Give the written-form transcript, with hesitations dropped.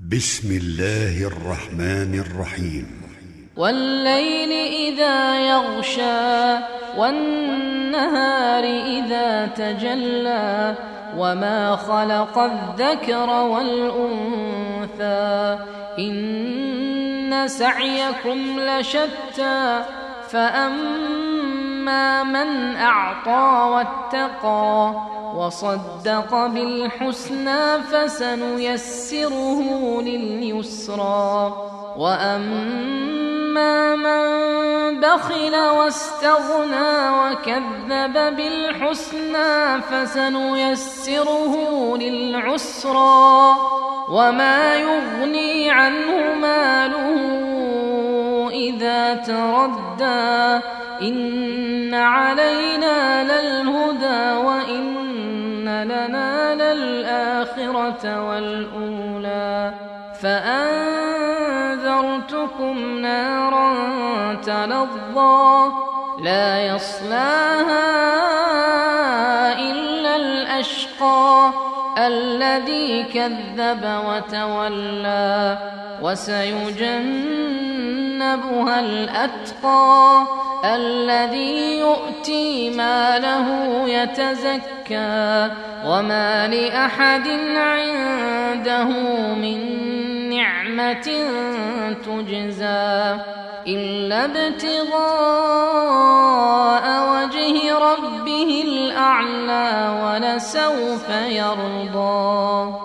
بسم الله الرحمن الرحيم. والليل إذا يغشى والنهار إذا تجلى وما خلق الذكر والأنثى إن سعيكم لشتى فأما من أعطى واتقى وصدق بالحسنى فسنيسره لليسرى وأما من بخل واستغنى وكذب بالحسنى فسنيسره للعسرى وما يغني عنه ماله إذا تردى إن علينا للهدى وإن لنا للآخرة والأولى فأنذرتكم نارا تلظى لا يصلاها إلا الأشقى الذي كذب وتولى وسيجنبها الأتقى الذي يؤتي ماله يتزكى وما لأحد عنده من نعمة تجزى إلا ابتغاء وجه ربه الأعلى ولسوف يرضى.